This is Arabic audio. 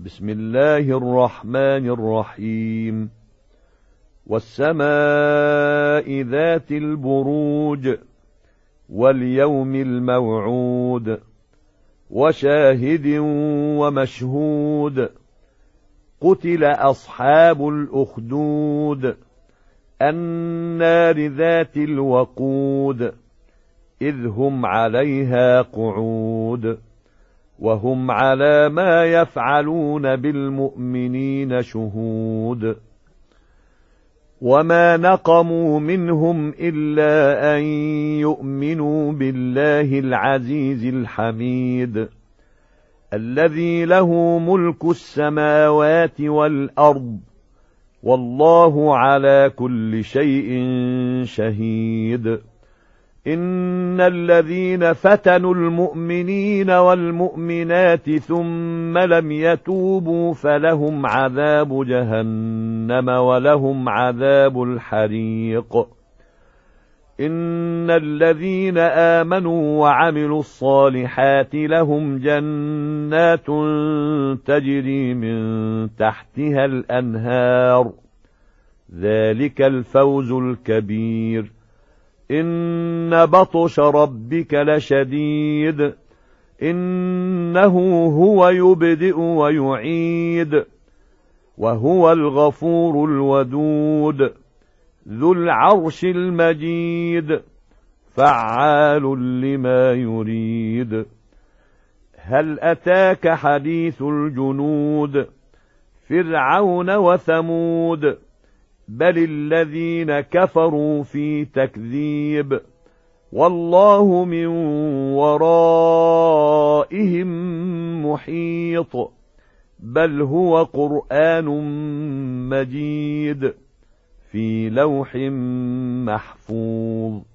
بسم الله الرحمن الرحيم. والسماء ذات البروج واليوم الموعود وشاهد ومشهود. قتل أصحاب الأخدود النار ذات الوقود إذ هم عليها قعود وهم على ما يفعلون بالمؤمنين شهود. وما نقموا منهم إلا أن يؤمنوا بالله العزيز الحميد الذي له ملك السماوات والأرض والله على كل شيء شهيد. إن الذين فتنوا المؤمنين والمؤمنات ثم لم يتوبوا فلهم عذاب جهنم ولهم عذاب الحريق. إن الذين آمنوا وعملوا الصالحات لهم جنات تجري من تحتها الأنهار ذلك الفوز الكبير. إن بطش ربك لشديد إنه هو يبدئ ويعيد وهو الغفور الودود ذو العرش المجيد فعال لما يريد. هل أتاك حديث الجنود فرعون وثمود بل الذين كفروا في تكذيب والله من ورائهم محيط. بل هو قرآن مجيد في لوح محفوظ.